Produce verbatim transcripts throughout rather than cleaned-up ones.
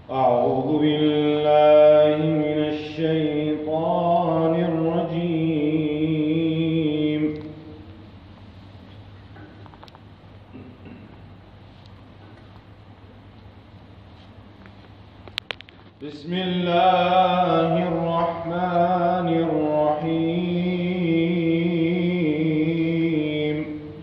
أعوذ بالله من الشيطان الرجيم. بسم الله الرحمن الرحيم.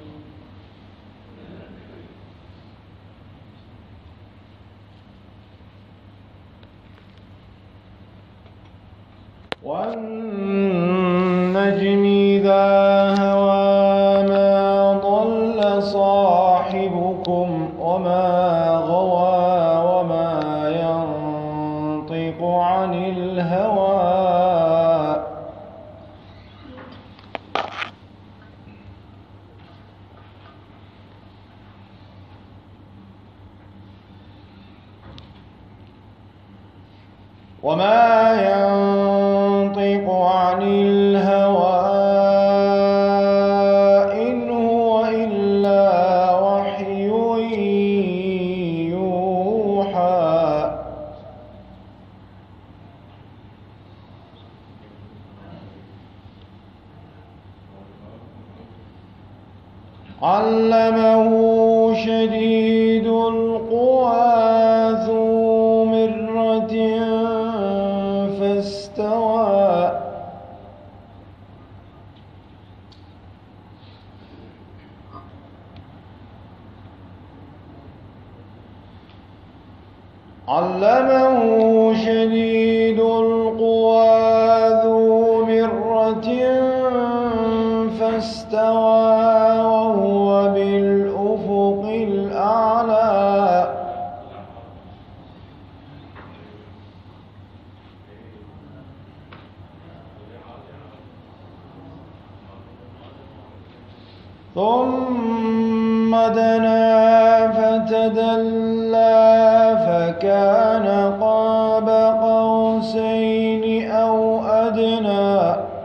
والنجم إذا هوى ما ضل صاحبكم وما غوى وما ينطق عن الهوى وما ينطق عن الهوى إن هو إلا وحي يوحى. علمه شديد القوى ذو مرة فاستوى. علمه شديد القوى ذو مرة فاستوى وهو بالأفق الأعلى. ثم دنا فتدلى فكان قاب قوسين أو أدنى.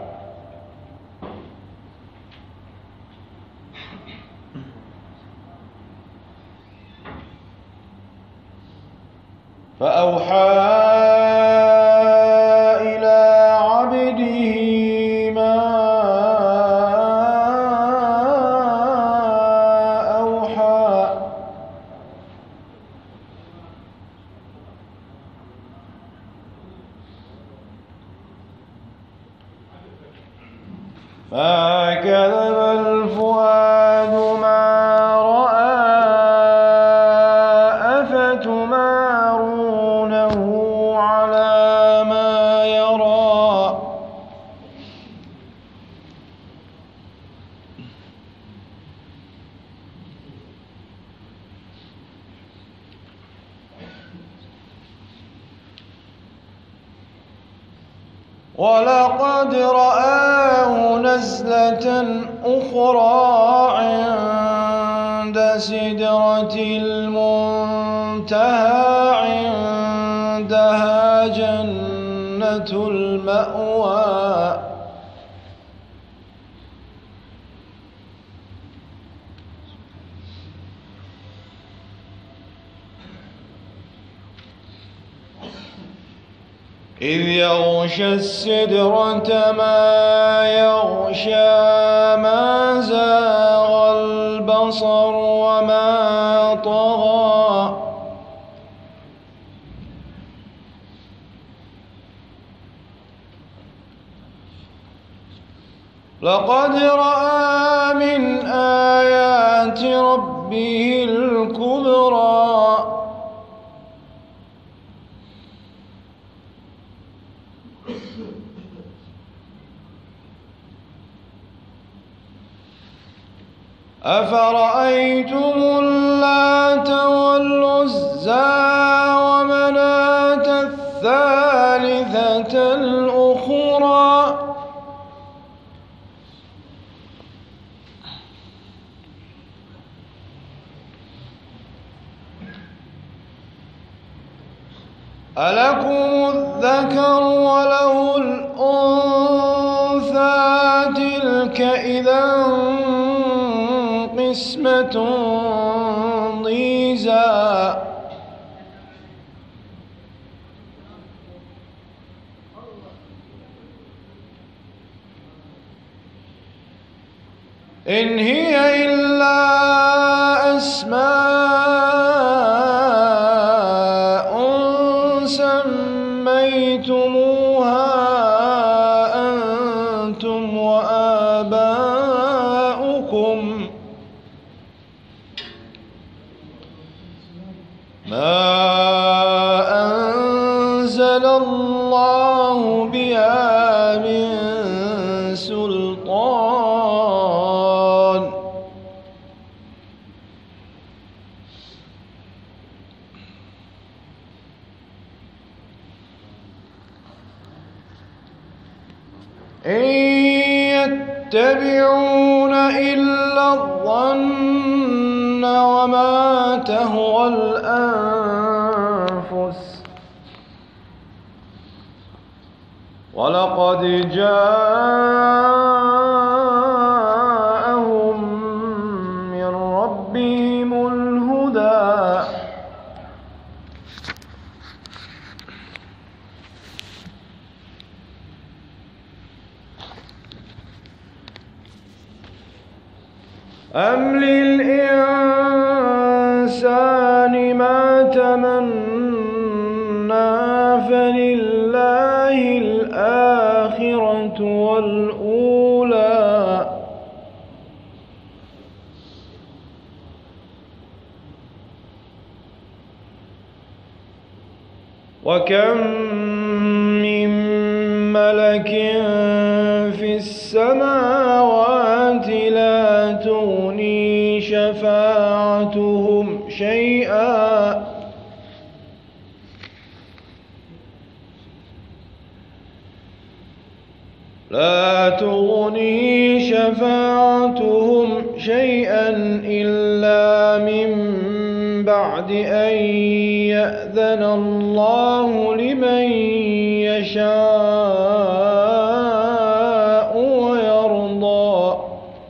فأوحى إلى عبده ما أوحى. ما كذب الفؤاد ما رأى أفتمارونه على ما يرى. ولقد رآه نزلة أخرى عند سدرة المنتهى عندها جنة المأوى. إذ يغشى السدرة ما يغشى ما زاغ البصر وما طغى. لقد رأى من آيات ربه الكبرى. أفرأيتم اللات والعزى ومناة الثالثة الأخرى. ألكم الذكر وله الأنثى تلك إذا قسمة ضيزى. إن هي إلا أسماء سميتموها أنتم وآباؤكم ما أنزل الله بها من سلطان إن يتبعون إلا الظن وما تهوى الأنفس ولقد جاءهم من ربهم الهدى أم للإنسان ما تمنى فلله الآخرة والأولى وكم من ملك في السماوات لا تغني شفاعتهم شيئا لا تغني شفاعتهم شيئا إلا من بعد أن يأذن الله لمن يشاء ويرضى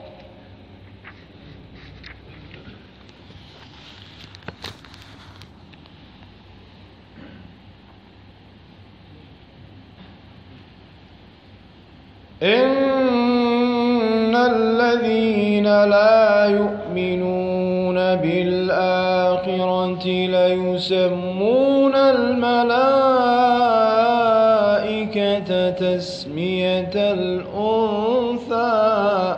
إن الذين لا يؤمنون بالآخرة ليسمون الملائكة تسمية الأنثى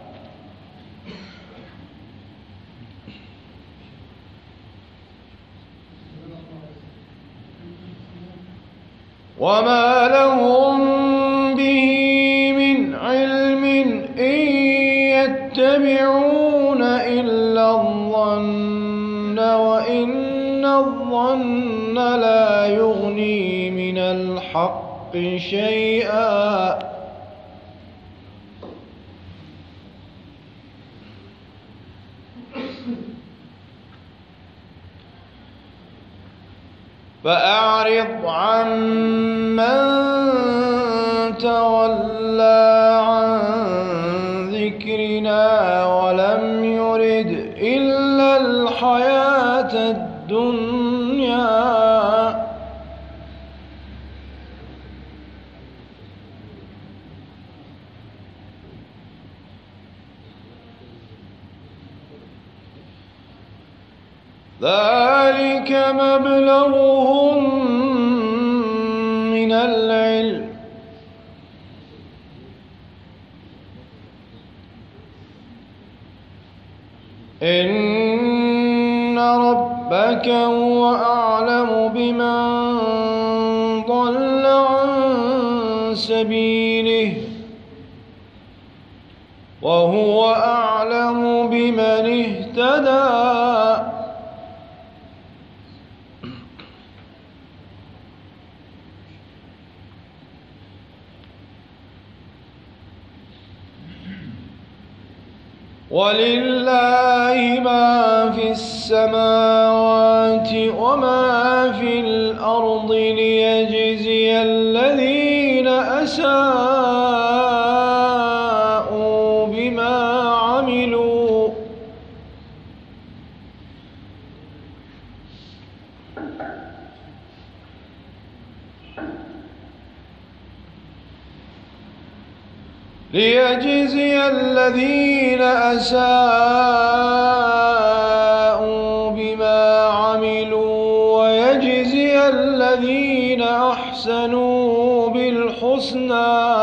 وما لهم به من علم إن يتبعون إلا الظن وإن الظن لا يغني من الحق شيئا فأعرض عن من تولى عن ذكرنا ولم يرد إلا الحياة الدنيا ذلك مبلغهم من العلم إن ربك هو أعلم بمن ضل عن سبيله وهو أعلم بمن اهتدى ولله ما في السماوات وما في الأرض ليجزي الذين أساءوا بما عملوا ليجزي الذين أساءوا بما عملوا ويجزي الذين أحسنوا بالحسنى.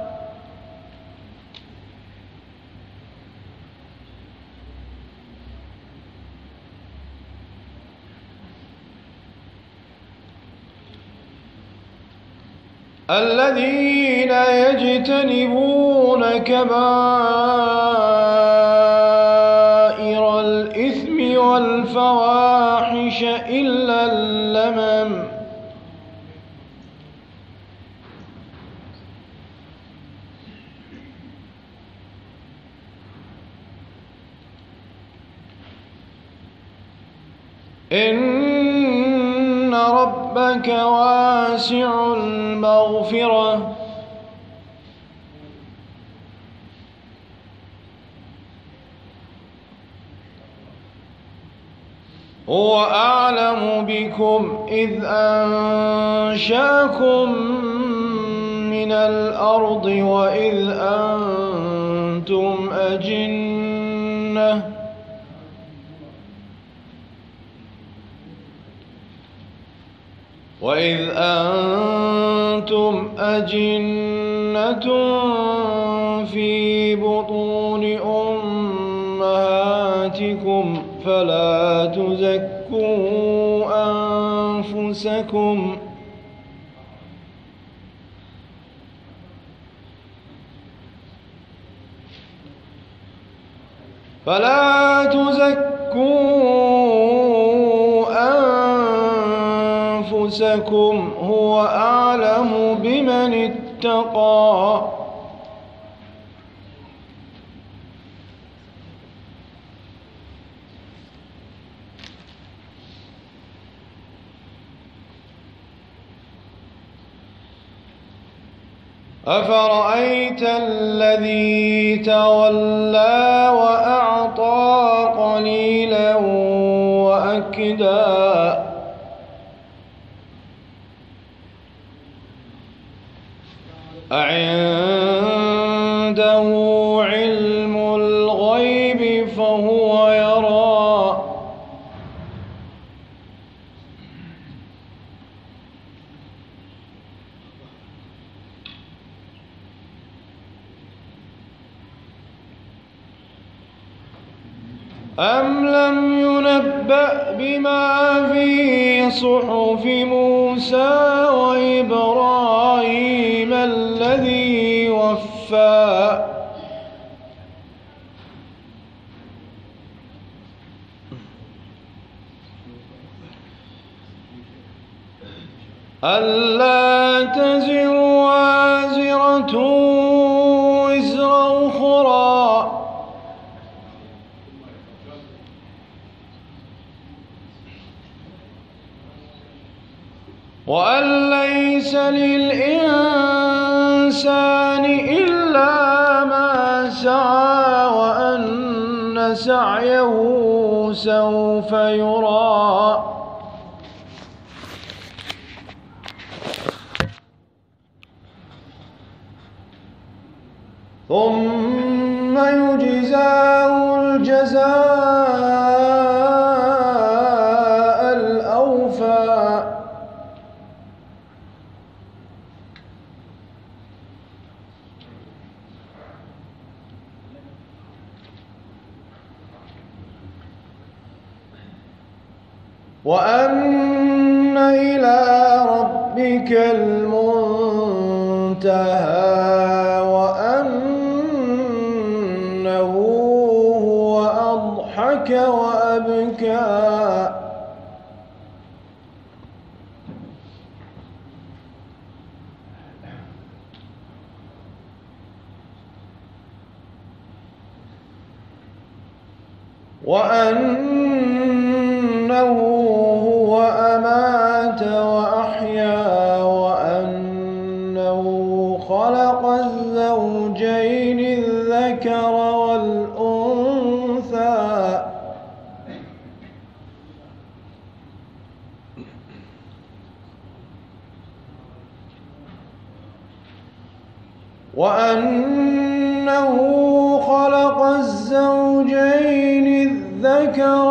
الذين يجتنبون كبائر الإثم والفواحش إلا اللمم إن ربك واسع المغفرة هو أعلم بكم إذ أنشأكم من الأرض وإذ أنتم أجنة وإذ أنتم أجنة في بطون أمهاتكم فلا تزكوا أنفسكم فلا تزكوا أنفسكم هو أعلم بمن اتقى أفرأيت الذي تولى وأعطى قليلا وأكدى أعنده علم الغيب فهو يرى أم لم ينبأ بما في صحف موسى وإبراهيم الذي وفى ألا تزر وازرة وزر أخرى وأن ليس للإنسان إلا ما سعى وأن سعيه سوف يرى ثم يجزاه الجزاء الأوفى وأن إلى ربك المنتهى وأنه هو أضحك وأبكى وأنه هو أمات وأحيا وأنه خلق الزوجين الذكر والأنثى وأنه خلق الزوجين الذكر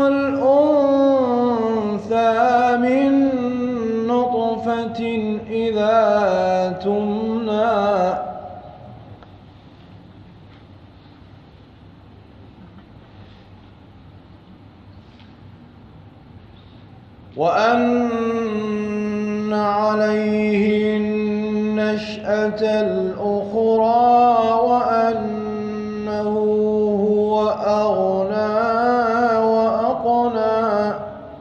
والأنثى من نطفة إذا تمنى وأن عليه النشأة الأخرى وأنه هو أغنى وأقنى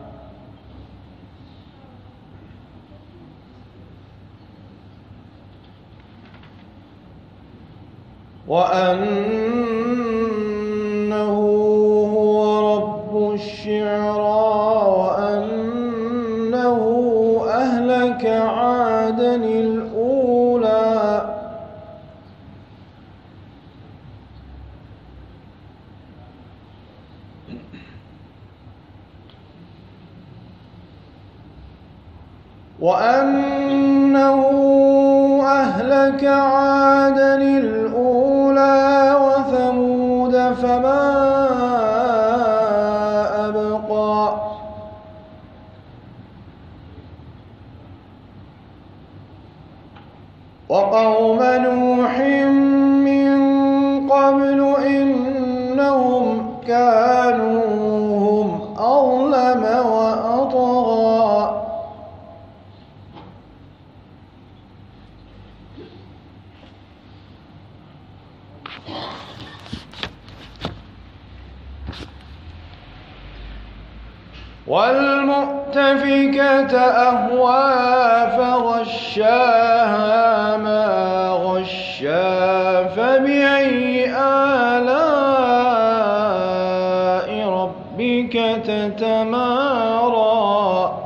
وأنه هو رب الشعرى وأنه أهلك عادا الأولى وأنه أهلك عادا الأولى وثمود فما أبقى وقوم نوح من قبل إنهم كانوا هم أظلم وأطغى والمؤتفكة أهوى فغشاها ما غشا فبأي آلاء ربك تتمارى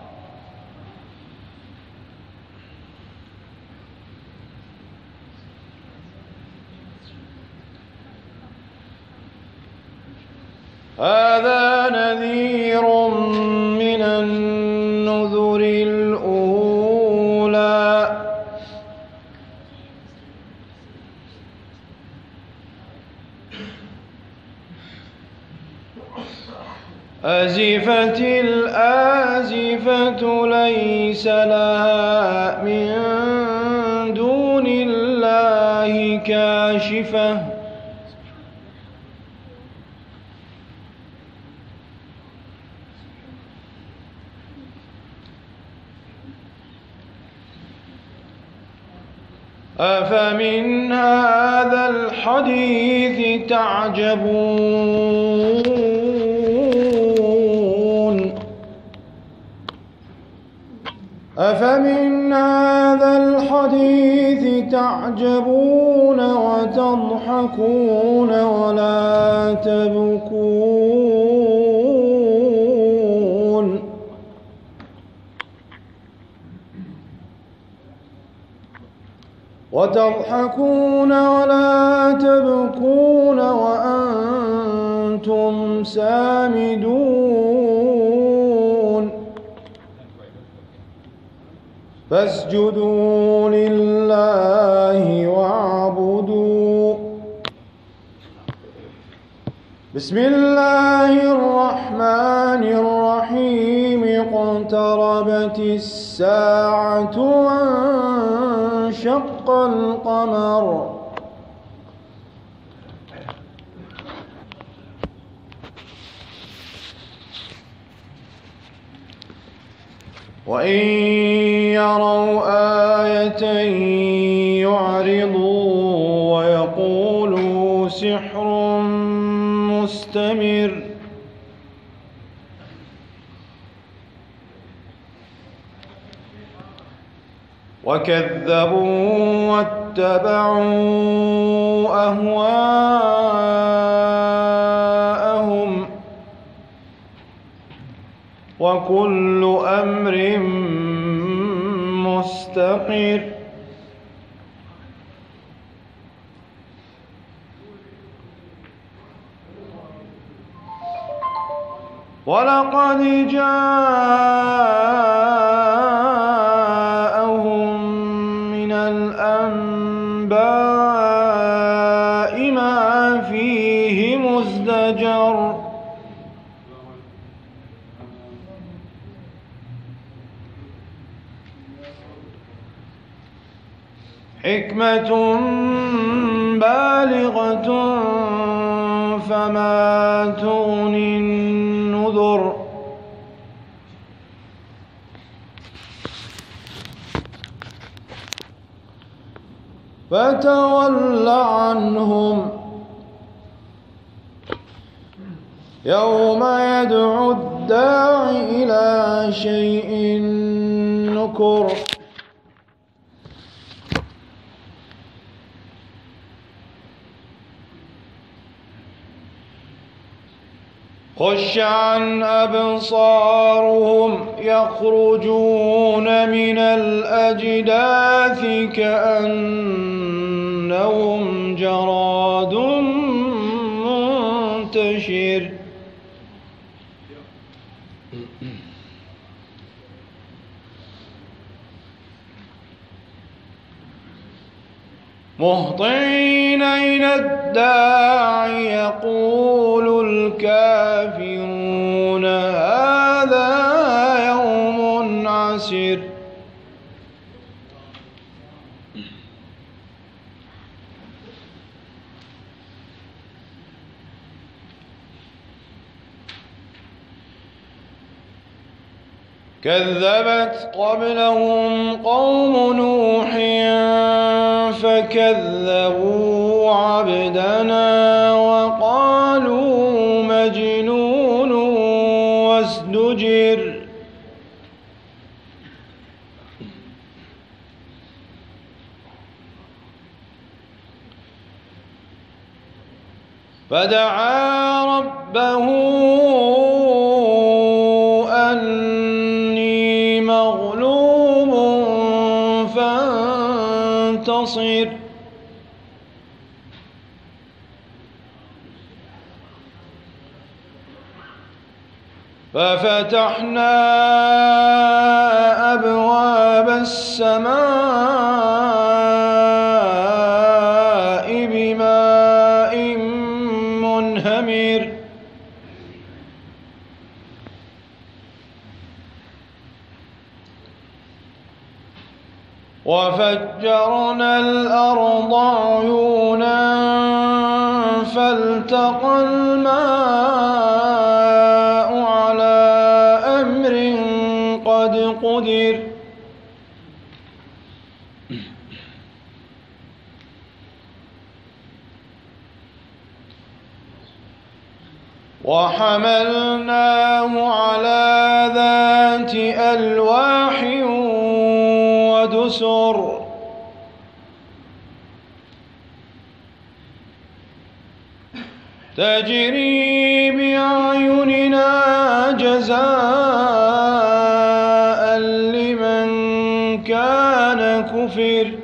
هذا نذير من النذر الأولى أزفت الآزفة ليس لها من دون الله كاشفة أفمن هذا الحديث تعجبون أفمن هذا الحديث تعجبون وتضحكون ولا تبكون وتضحكون ولا تبكون وأنتم سامدون فاسجدوا لله واعبدوا بسم الله الرحمن الرحيم اقتربت الساعة وانشق القمر وإن يروا آية يعرضوا ويقولوا سحر مستمر وكذبوا واتبعوا أهواءهم وكل أمر مستقر ولقد جاءهم من الأنباء حكمة بالغة فما تغني النذر فتول عنهم يوم يدعو الداع إلى شيء نكر خش عن أبصارهم يخرجون من الأجداث كأنهم جراد منتشر مهطعين إلى الداع يقول الكافرون هذا يوم عسر كذبت قبلهم قوم نوح فكذبوا عبدنا وقالوا مجنون وازدجر فدعا ربه أني مغلوب فانتصر ففتحنا أبواب السماء بماء منهمر وفجرنا الأرض عيونا فالتقى الماء على أمر قد قدر وحملناه على ذات ألواح ودسر تجري بأعيننا جزاء لمن كان كفر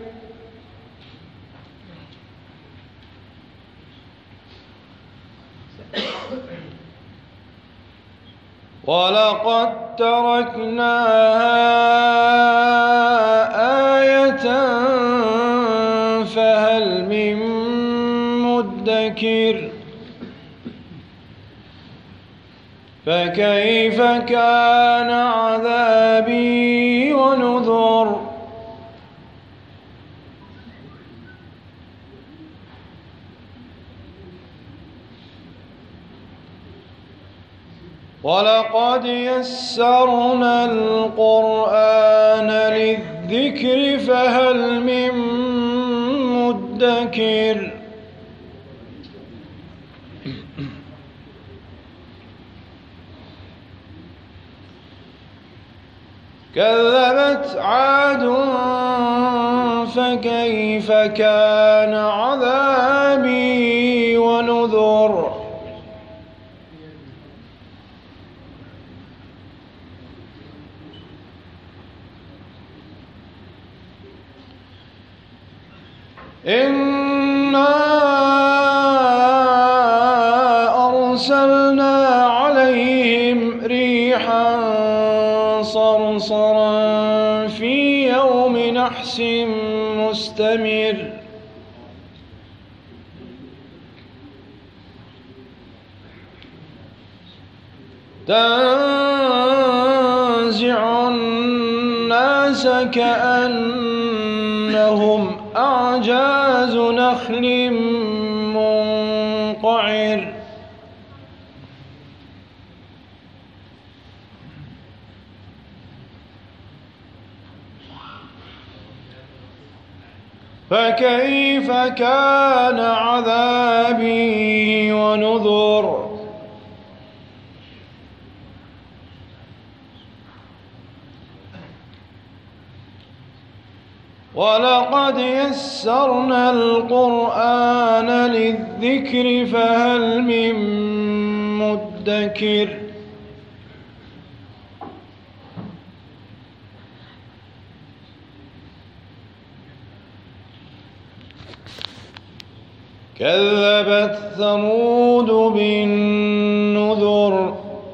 ولقد تركناها آية فهل من مدكر فكيف كان عذابي ونذر ولقد يسرنا القرآن للذكر فهل من مدكر كذبت عاد فكيف كان عذابي ونذر إنا أرسلنا عليهم ريحا صرصرا في يوم نحس مستمر تنزع الناس كأنهم أعجاز نخل منقعر فكيف كان عذابي ونذر ولقد يسرنا القرآن للذكر فهل من مدكر كذبت ثمود بالنذر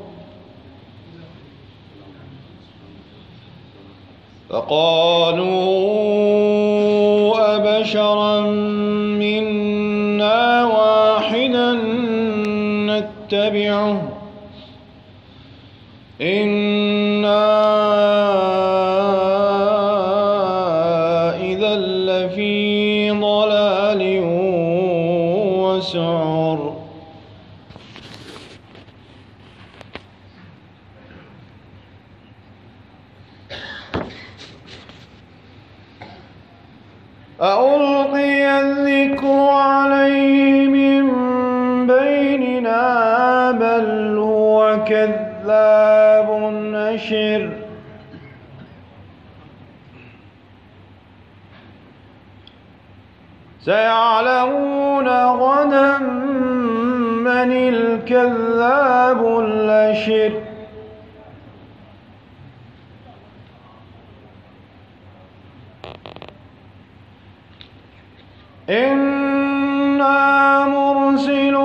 فقالوا أبشرا منا واحدا نتبعه إنا إذا لفي ضلال وسعر أألقي الذكر عليه من بيننا بل هو كذاب نشر سيعلمون غدا من الكذاب الأشر إنا مرسل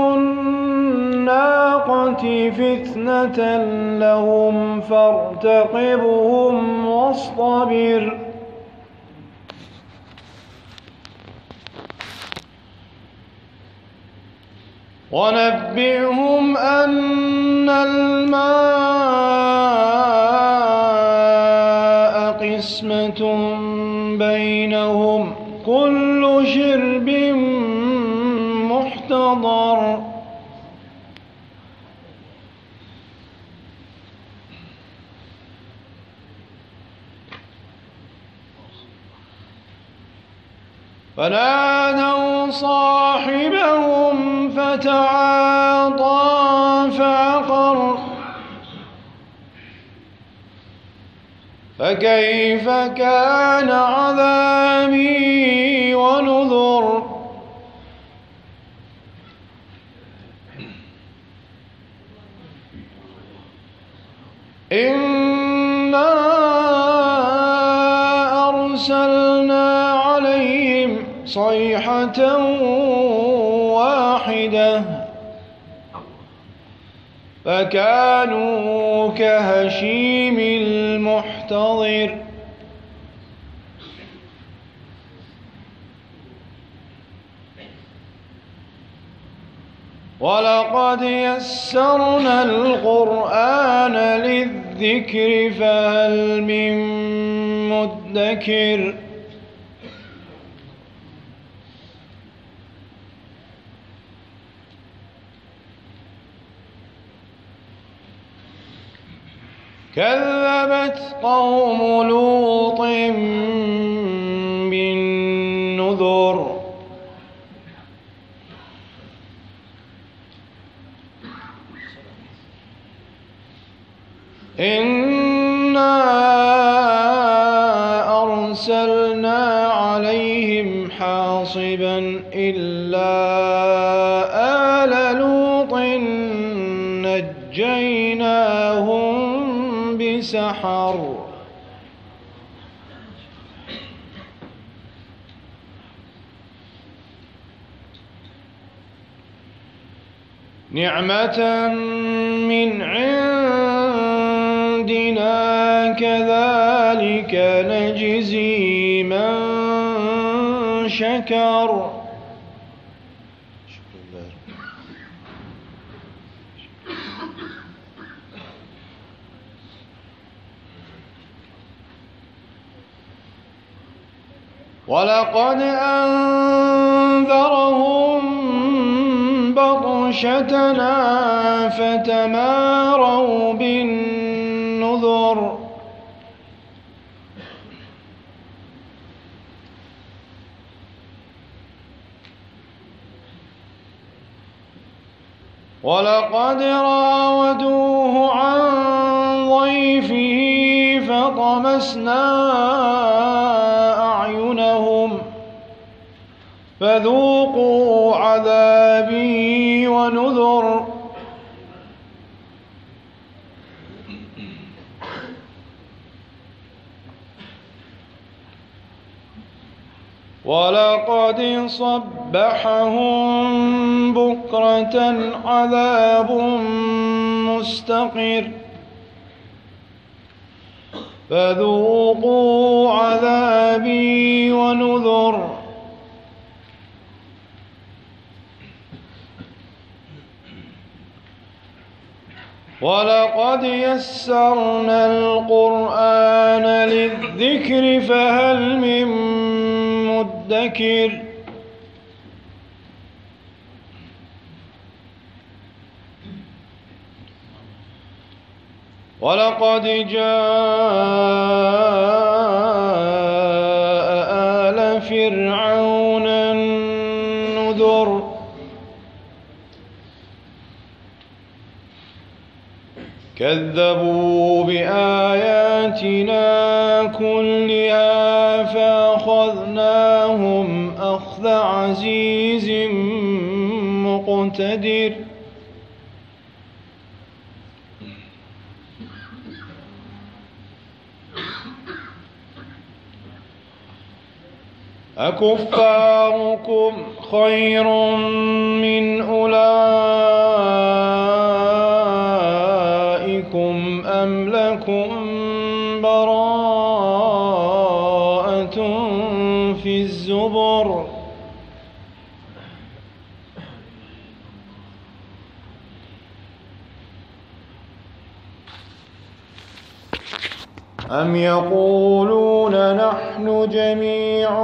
الناقة فتنة لهم فارتقبهم واصطبر ونبئهم أن الماء قسمة بينهم كل شرب محتضر فنادوا صاحبهم فتعاطى فعقر فكيف كان عذابي ونذر إنا أرسلنا عليهم صيحة واحدة فكانوا كهشيم المحتضر ولقد يسرنا القرآن للذكر فهل من مدكر كذبت قوم لوط بالنذر إنا أرسلنا عليهم حاصبا إلا آل لوط نجيناهم بسحر نعمة من عندنا كذلك نجزي من شكر. ولقد أنذرهم بطشتنا فتماروا بالنذر ولقد راودوه عن ضيفه فطمسنا أعينهم فذوقوا عذابي ونذر ولقد صبحهم بكرة عذاب مستقر فذوقوا عذابي ونذر ولقد يسرنا القرآن للذكر فهل من مدكر ولقد جاء آل فرعون النذر كذبوا بآياتنا كلها فأخذناهم أخذ عزيز مقتدر أكفاركم خير من أولئكم أم لكم براءة في الزبر أم يقولون نحن جميع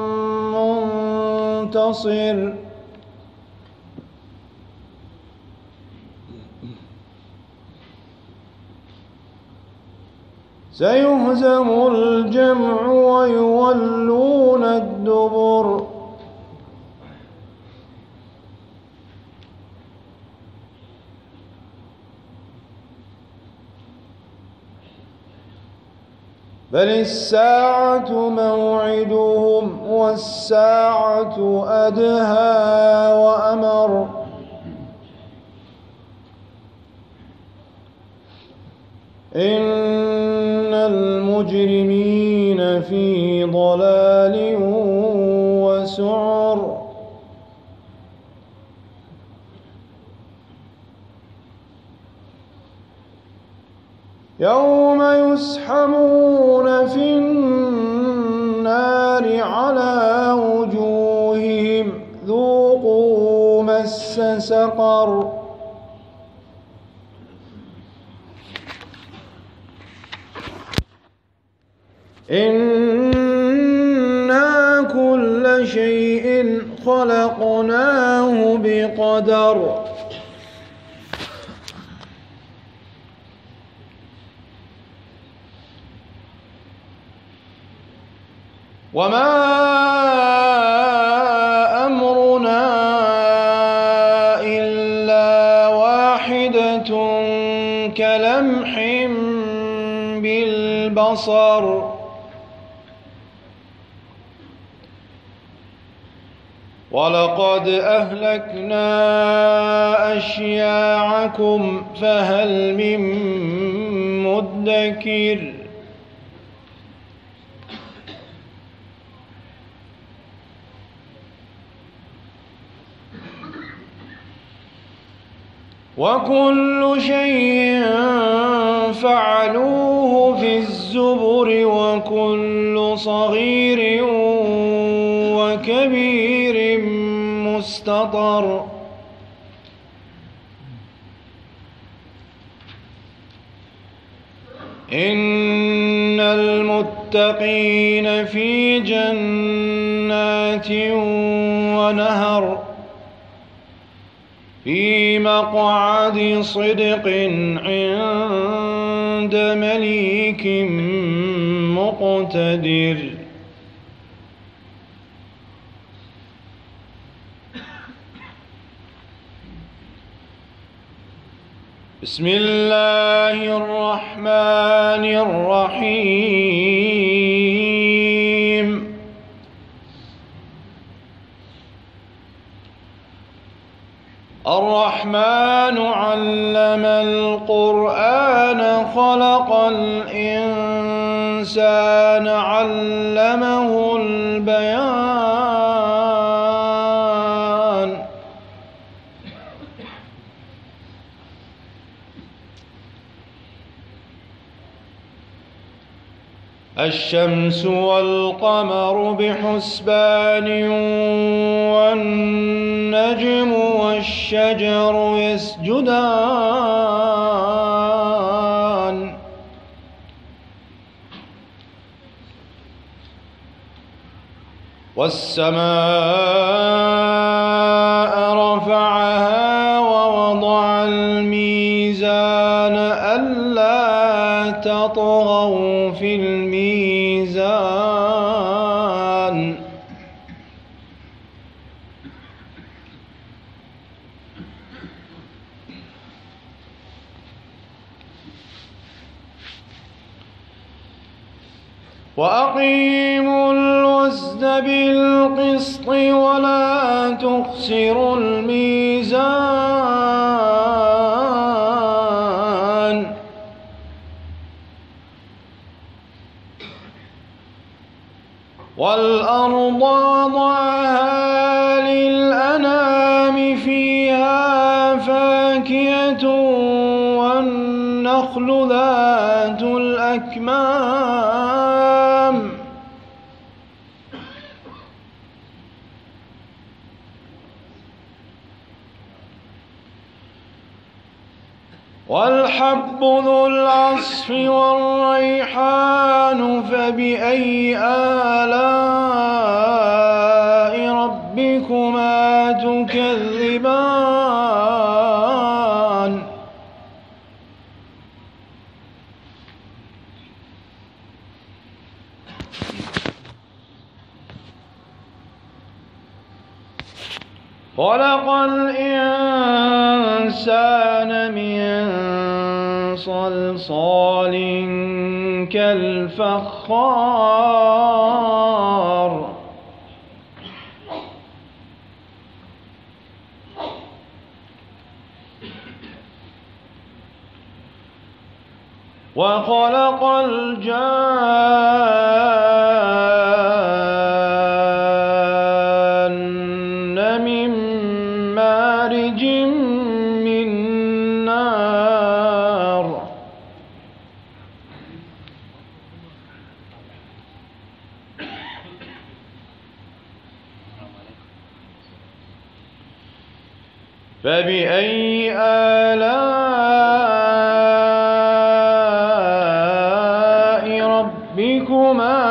منتصر سيهزم الجمع ويولون الدبر بل الساعة موعدهم والساعة أدهى وأمر إن المجرمين في ضلال وسعر يوم يسحبون في النار على وجوههم ذوقوا مس سقر إنا كل شيء خلقناه بقدر وما أمرنا إلا واحدة كلمح بالبصر ولقد أهلكنا أشياعكم فهل من مدكر وكل شيء فعلوه في الزبر وكل صغير وكبير مستطر إن المتقين في جنات ونهر في مقعد صدق عند مليك مقتدر. بسم الله الرحمن الرحيم. الرحمن علم القرآن خلق الإنسان علمه البيان. الشمس والقمر بحسبان والنجم والشجر يسجدان والسماء رفعها ووضع الميزان ألا تطغوا في الميزان وأقيموا الوزن بالقسط ولا تخسروا الميزان والأرض وضعها للأنام فيها فاكهة والنخل ذات الأكمام والحب ذو العصف والريحان فبأي آلاء ربكما تكذبان خلق الإنسان من صلصال كالفخار وخلق الجان من مارج من نار فبأي آلاء ربكما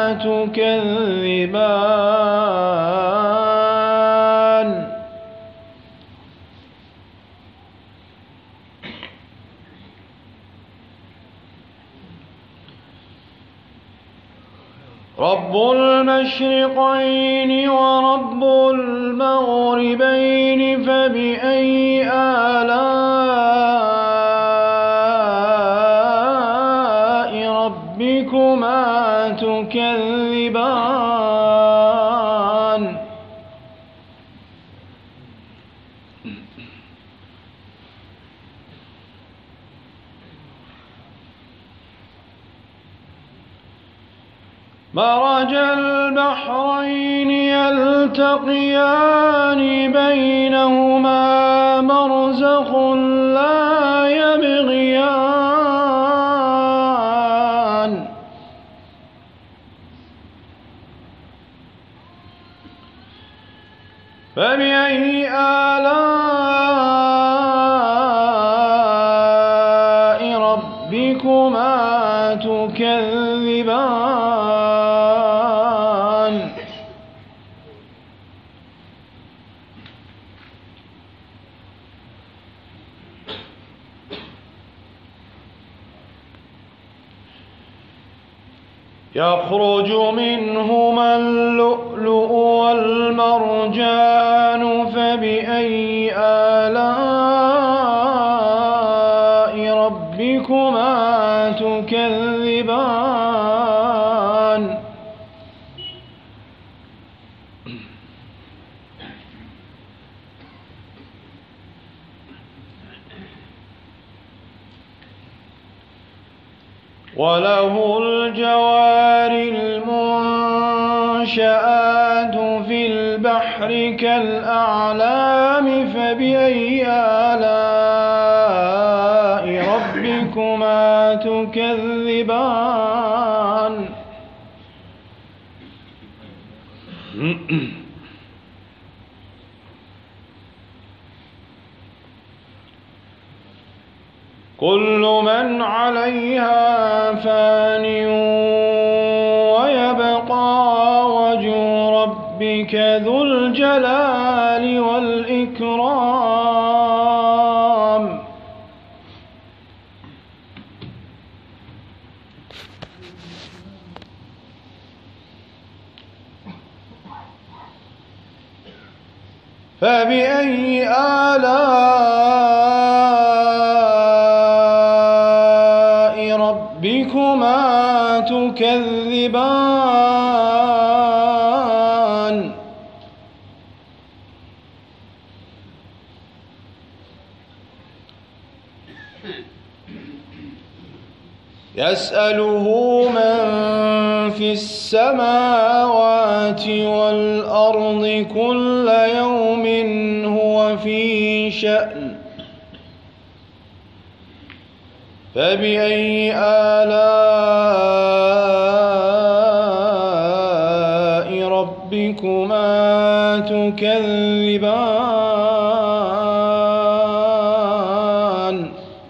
تكذبان رب المشرقين ورب المغربين فبأي آلاء ربكما تكذبان مرج البحرين يلتقيان بينهما برزخ لا يبغيان فبأي آلاء ربكما تكذبان يخرج منهما اللؤلؤ والمرجان فبأي آلاء ربكما تكذبان وله الجوار المنشآت في البحر كالأعلام فبأي آلاء ربكما تكذبان كل من عليها فان ويبقى وجه ربك ذو الجلال والإكرام فبأي آلاء ربكما تكذبان يسأله من في السماوات والأرض كل يوم هو في شأن فبأي آلاء ربكما تكذبان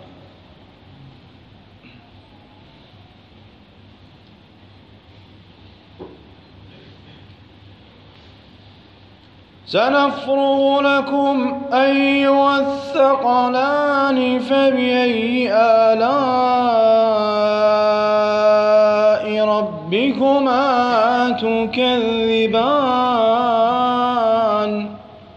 سنفرغ لكم أيها الثقلان فبأي آلاء ربكما تكذبان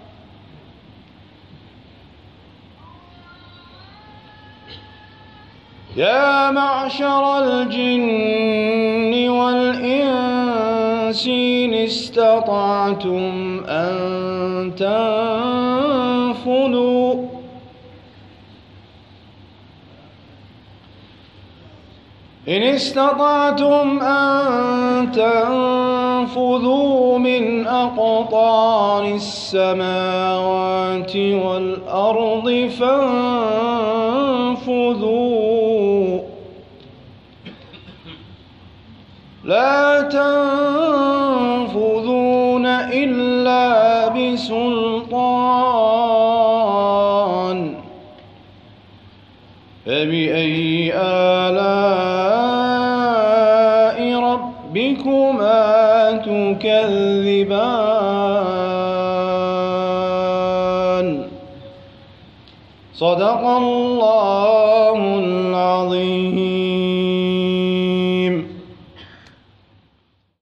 يا معشر الجن والإنس إن استطعتم أن تنفذوا إن استطعتم أن تنفذوا من أقطار السماوات والأرض فانفذوا لا تنفذون إلا بسلطان فبأي آلاء ربكما تكذبان صدق الله العظيم.